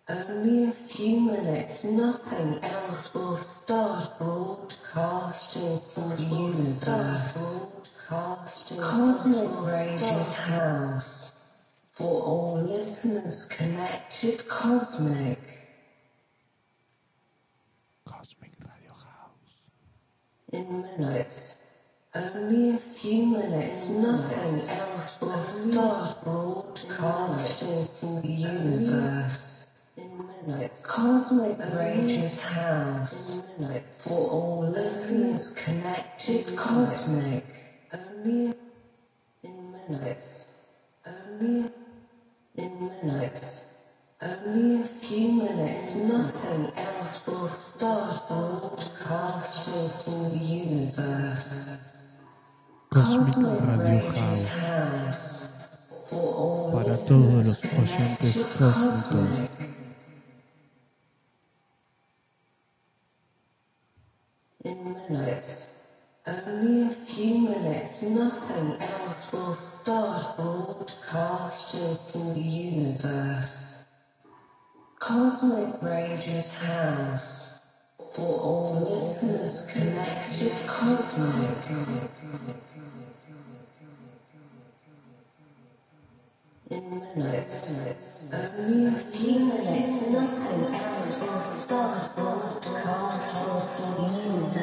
Only a few minutes, nothing else will start broadcasting from the universe. Cosmic Rage's house. For all listeners connected, Cosmic Radio House. In minutes. Only a few minutes, nothing else will start broadcasting from the universe. Cosmic Rage's house. For all listeners connected, Cosmic. Only in minutes. Only in minutes. Only a few minutes, nothing else will start broadcasting from the universe. Cosmic Radio House. Para todos los oyentes cósmicos. In minutes. Only a few minutes, nothing else will start broadcasting from the universe. Cosmic Rage's house. For all listeners connected, Cosmic. In minutes. Only a few minutes, nothing else will start broadcasting from the universe.